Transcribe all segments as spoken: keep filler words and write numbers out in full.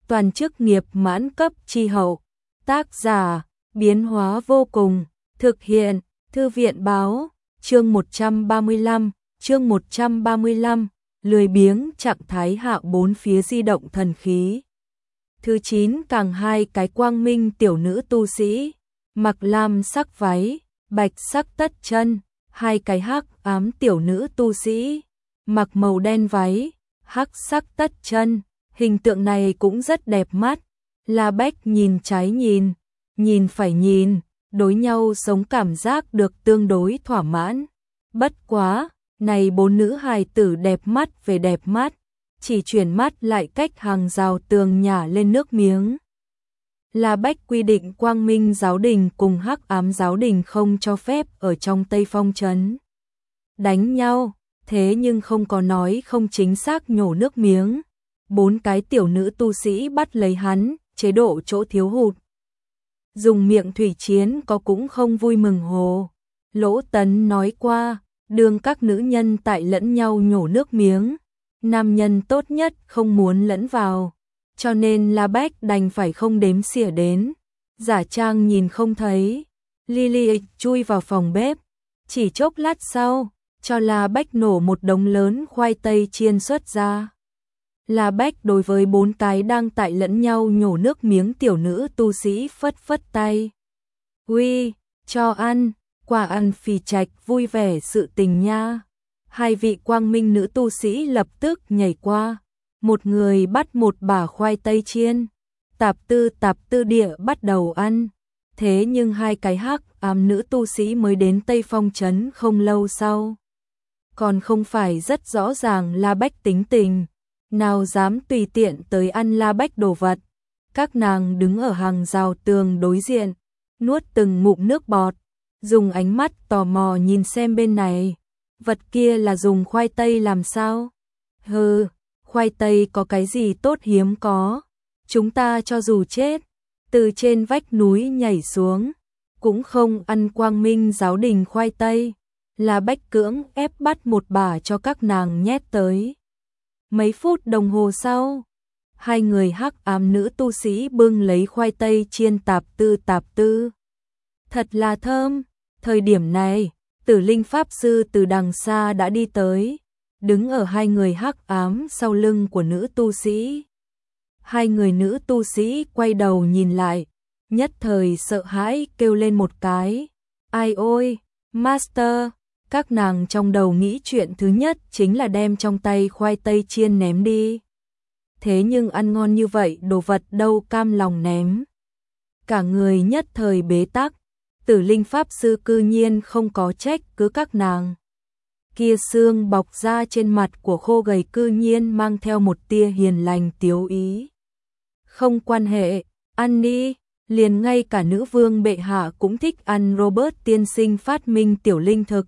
toàn chức nghiệp mãn cấp chi hậu. Tác giả, biến hóa vô cùng, thực hiện, thư viện báo, chương một trăm ba mươi lăm, chương một trăm ba mươi lăm, lười biếng trạng thái hạ bốn phía di động thần khí. Thứ chín càng hai cái quang minh tiểu nữ tu sĩ, mặc lam sắc váy, bạch sắc tất chân, hai cái hắc ám tiểu nữ tu sĩ, mặc màu đen váy, hắc sắc tất chân, hình tượng này cũng rất đẹp mắt. La Bách nhìn trái nhìn, nhìn phải nhìn, đối nhau sống cảm giác được tương đối thỏa mãn. Bất quá, này bốn nữ hài tử đẹp mắt về đẹp mắt, chỉ chuyển mắt lại cách hàng rào tường nhả lên nước miếng. La Bách quy định Quang Minh giáo đình cùng Hắc Ám giáo đình không cho phép ở trong Tây Phong trấn đánh nhau, thế nhưng không có nói không chính xác nhổ nước miếng. Bốn cái tiểu nữ tu sĩ bắt lấy hắn, chế độ chỗ thiếu hụt. Dùng miệng thủy chiến có cũng không vui mừng hồ. Lỗ Tấn nói qua, đường các nữ nhân tại lẫn nhau nhổ nước miếng, nam nhân tốt nhất không muốn lẫn vào, cho nên La Bách đành phải không đếm xỉa đến, giả trang nhìn không thấy. Lily chui vào phòng bếp, chỉ chốc lát sau, cho La Bách nổ một đống lớn khoai tây chiên xuất ra. La Bách đối với bốn cái đang tại lẫn nhau nhổ nước miếng tiểu nữ tu sĩ phất phất tay. Uy, cho ăn, quả ăn phì trạch vui vẻ sự tình nha. Hai vị quang minh nữ tu sĩ lập tức nhảy qua, một người bắt một bả khoai tây chiên, tạp tư tạp tư địa bắt đầu ăn. Thế nhưng hai cái hắc ám nữ tu sĩ mới đến Tây Phong trấn không lâu sau, còn không phải rất rõ ràng La Bách tính tình, nào dám tùy tiện tới ăn La Bách đồ vật. Các nàng đứng ở hàng rào tường đối diện, nuốt từng ngụm nước bọt, dùng ánh mắt tò mò nhìn xem bên này, vật kia là dùng khoai tây làm sao? Hừ, khoai tây có cái gì tốt hiếm có, chúng ta cho dù chết, từ trên vách núi nhảy xuống, cũng không ăn Quang Minh giáo đình khoai tây. La Bách cưỡng ép bắt một bả cho các nàng nhét tới. Mấy phút đồng hồ sau, hai người hắc ám nữ tu sĩ bưng lấy khoai tây chiên tạp tư tạp tư. Thật là thơm. Thời điểm này, Tử Linh Pháp Sư từ đằng xa đã đi tới, đứng ở hai người hắc ám sau lưng của nữ tu sĩ. Hai người nữ tu sĩ quay đầu nhìn lại, nhất thời sợ hãi kêu lên một cái. Ai ôi, Master! Các nàng trong đầu nghĩ chuyện thứ nhất chính là đem trong tay khoai tây chiên ném đi. Thế nhưng ăn ngon như vậy đồ vật đâu cam lòng ném. Cả người nhất thời bế tắc, Tử Linh Pháp Sư cư nhiên không có trách cứ các nàng. Kia xương bọc ra trên mặt của khô gầy cư nhiên mang theo một tia hiền lành tiếu ý. Không quan hệ, ăn đi, liền ngay cả nữ vương bệ hạ cũng thích ăn Robert tiên sinh phát minh tiểu linh thực.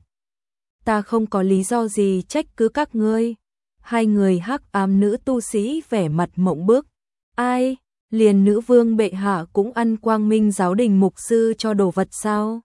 Ta không có lý do gì trách cứ các ngươi. Hai người hắc ám nữ tu sĩ vẻ mặt mộng bức. Ai, liền nữ vương bệ hạ cũng ăn Quang Minh giáo đình mục sư cho đồ vật sao?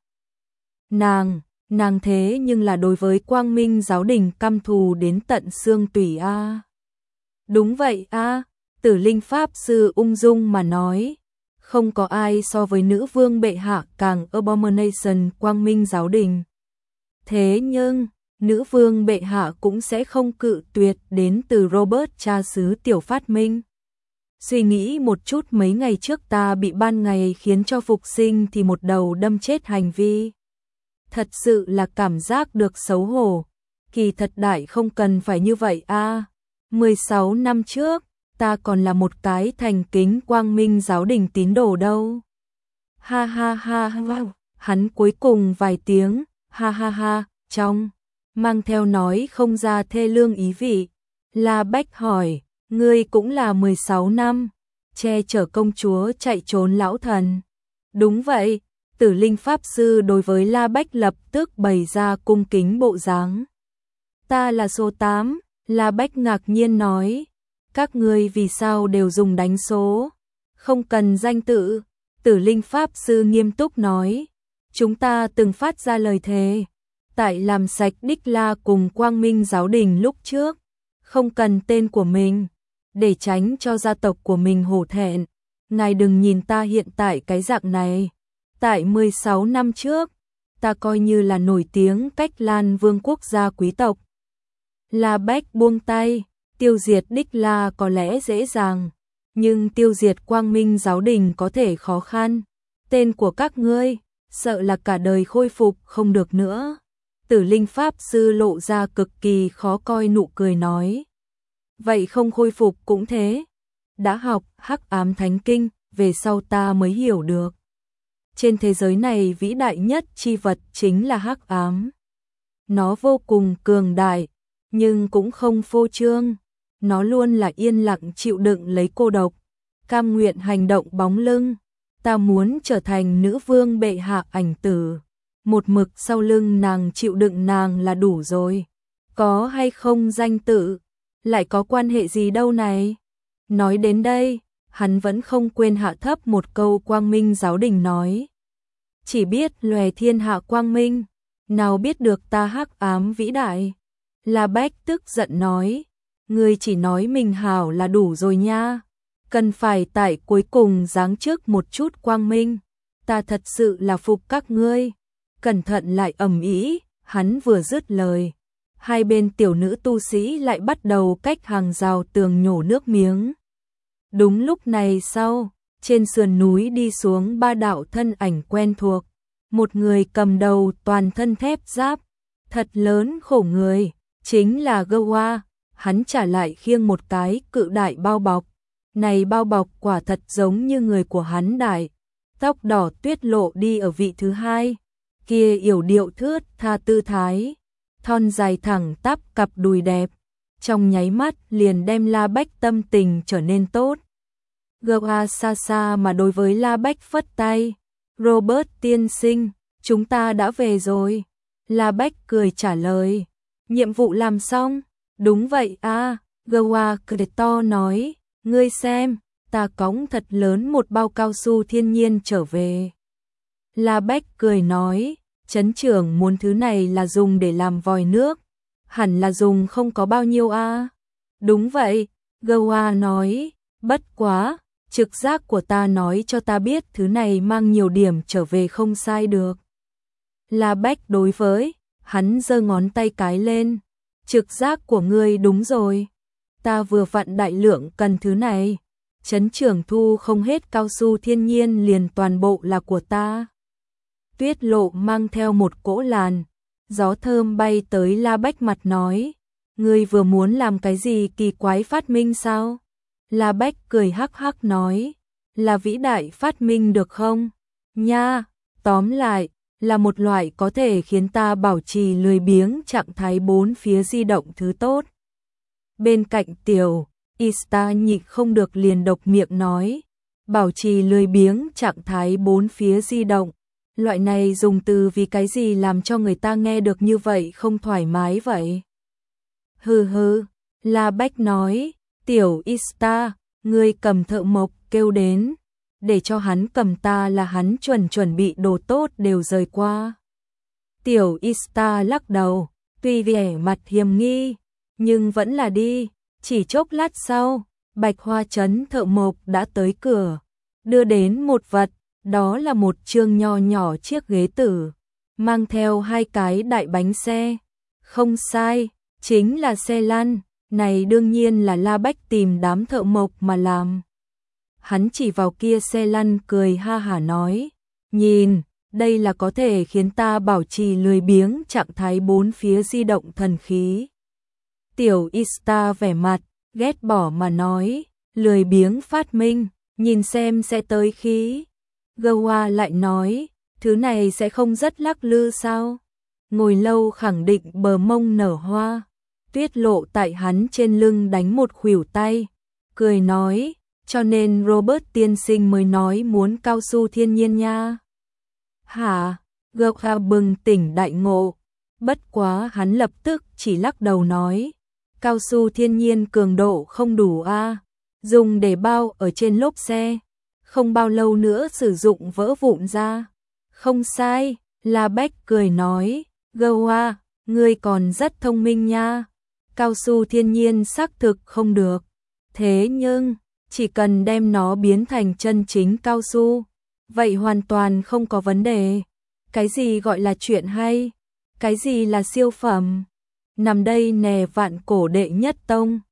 Nàng, nàng thế nhưng là đối với Quang Minh giáo đình căm thù đến tận xương tủy a. À. Đúng vậy a, à, Tử Linh Pháp Sư ung dung mà nói. Không có ai so với nữ vương bệ hạ càng abomination Quang Minh giáo đình. Thế nhưng, nữ vương bệ hạ cũng sẽ không cự tuyệt đến từ Robert cha xứ tiểu phát minh. Suy nghĩ một chút mấy ngày trước ta bị ban ngày khiến cho phục sinh thì một đầu đâm chết hành vi. Thật sự là cảm giác được xấu hổ. Kỳ thật đại không cần phải như vậy a. À, mười sáu năm trước, ta còn là một cái thành kính Quang Minh giáo đình tín đồ đâu. Ha ha ha ha, hắn cuối cùng vài tiếng, ha ha ha, trong, mang theo nói không ra thê lương ý vị. La Bách hỏi, ngươi cũng là mười sáu năm, che chở công chúa chạy trốn lão thần. Đúng vậy, Tử Linh Pháp Sư đối với La Bách lập tức bày ra cung kính bộ dáng. Ta là số tám, La Bách ngạc nhiên nói. Các ngươi vì sao đều dùng đánh số? Không cần danh tự. Tử Linh Pháp Sư nghiêm túc nói. Chúng ta từng phát ra lời thề. Tại làm sạch Đích La cùng Quang Minh giáo đình lúc trước. Không cần tên của mình. để tránh cho gia tộc của mình hổ thẹn. Ngài đừng nhìn ta hiện tại cái dạng này. Tại mười sáu năm trước, ta coi như là nổi tiếng cách Lan Vương quốc gia quý tộc. La Bách buông tay, tiêu diệt Đích La có lẽ dễ dàng, nhưng tiêu diệt Quang Minh giáo đình có thể khó khăn. Tên của các ngươi, sợ là cả đời khôi phục không được nữa. Tử Linh Pháp Sư lộ ra cực kỳ khó coi nụ cười nói. Vậy không khôi phục cũng thế. Đã học Hắc Ám Thánh Kinh, về sau ta mới hiểu được. Trên thế giới này vĩ đại nhất chi vật chính là hắc ám. Nó vô cùng cường đại, nhưng cũng không phô trương. Nó luôn là yên lặng chịu đựng lấy cô độc, cam nguyện hành động bóng lưng. Ta muốn trở thành nữ vương bệ hạ ảnh tử. Một mực sau lưng nàng chịu đựng nàng là đủ rồi. Có hay không danh tự, lại có quan hệ gì đâu này. Nói đến đây, hắn vẫn không quên hạ thấp một câu Quang Minh giáo đình nói. Chỉ biết lòe thiên hạ quang minh, nào biết được ta hắc ám vĩ đại. La Bách tức giận nói, ngươi chỉ nói mình hảo là đủ rồi nha. Cần phải tại cuối cùng giáng trước một chút quang minh. Ta thật sự là phục các ngươi. Cẩn thận lại ầm ĩ, hắn vừa dứt lời. Hai bên tiểu nữ tu sĩ lại bắt đầu cách hàng rào tường nhổ nước miếng. Đúng lúc này sau, trên sườn núi đi xuống ba đạo thân ảnh quen thuộc. Một người cầm đầu toàn thân thép giáp, thật lớn khổ người, chính là Gowa. Hắn trả lại khiêng một cái cự đại bao bọc. Này bao bọc quả thật giống như người của hắn đại. Tóc đỏ Tuyết Lộ đi ở vị thứ hai. Kia yểu điệu thướt tha tư thái, thon dài thẳng tắp cặp đùi đẹp. Trong nháy mắt liền đem La Bách tâm tình trở nên tốt. Gowa xa xa mà đối với La Bách phất tay. Robert tiên sinh, chúng ta đã về rồi. La Bách cười trả lời. Nhiệm vụ làm xong? Đúng vậy a. Gowa cười to nói. Ngươi xem, ta cõng thật lớn một bao cao su thiên nhiên trở về. La Bách cười nói. Trấn trưởng muốn thứ này là dùng để làm vòi nước. Hẳn là dùng không có bao nhiêu a. Đúng vậy, Gowa nói. Bất quá, trực giác của ta nói cho ta biết thứ này mang nhiều điểm trở về không sai được. La Bách đối với, hắn giơ ngón tay cái lên. Trực giác của ngươi đúng rồi. Ta vừa vặn đại lượng cần thứ này. Trấn trưởng thu không hết cao su thiên nhiên liền toàn bộ là của ta. Tuyết Lộ mang theo một cỗ làn. Gió thơm bay tới La Bách mặt nói. Ngươi vừa muốn làm cái gì kỳ quái phát minh sao? La Bách cười hắc hắc nói, là vĩ đại phát minh được không? Nha, tóm lại, là một loại có thể khiến ta bảo trì lười biếng trạng thái bốn phía di động thứ tốt. Bên cạnh tiểu, Ista nhịn không được liền độc miệng nói, bảo trì lười biếng trạng thái bốn phía di động. Loại này dùng từ vì cái gì làm cho người ta nghe được như vậy không thoải mái vậy? Hừ hừ, La Bách nói. Tiểu Ista, ngươi cầm thợ mộc kêu đến, để cho hắn cầm ta là hắn chuẩn chuẩn bị đồ tốt đều rời qua. Tiểu Ista lắc đầu, tuy vẻ mặt hiềm nghi, nhưng vẫn là đi. Chỉ chốc lát sau, Bạch Hoa Trấn thợ mộc đã tới cửa, đưa đến một vật, đó là một chương nho nhỏ chiếc ghế tử, mang theo hai cái đại bánh xe. Không sai, chính là xe lăn. Này đương nhiên là La Bách tìm đám thợ mộc mà làm. Hắn chỉ vào kia xe lăn cười ha hả nói. Nhìn, đây là có thể khiến ta bảo trì lười biếng trạng thái bốn phía di động thần khí. Tiểu Ista vẻ mặt, ghét bỏ mà nói. Lười biếng phát minh, nhìn xem sẽ tới khí. Gowa lại nói, thứ này sẽ không rất lắc lư sao? Ngồi lâu khẳng định bờ mông nở hoa. Tuyết Lộ tại hắn trên lưng đánh một khuỷu tay, cười nói, cho nên Robert tiên sinh mới nói muốn cao su thiên nhiên nha. Hả? Gowa bừng tỉnh đại ngộ, bất quá hắn lập tức chỉ lắc đầu nói, cao su thiên nhiên cường độ không đủ a, dùng để bao ở trên lốp xe, không bao lâu nữa sử dụng vỡ vụn ra. Không sai, La Bách cười nói, Gowa, ngươi còn rất thông minh nha. Cao su thiên nhiên xác thực không được. Thế nhưng, chỉ cần đem nó biến thành chân chính cao su, vậy hoàn toàn không có vấn đề. Cái gì gọi là chuyện hay? Cái gì là siêu phẩm? Nằm đây nè vạn cổ đệ nhất tông.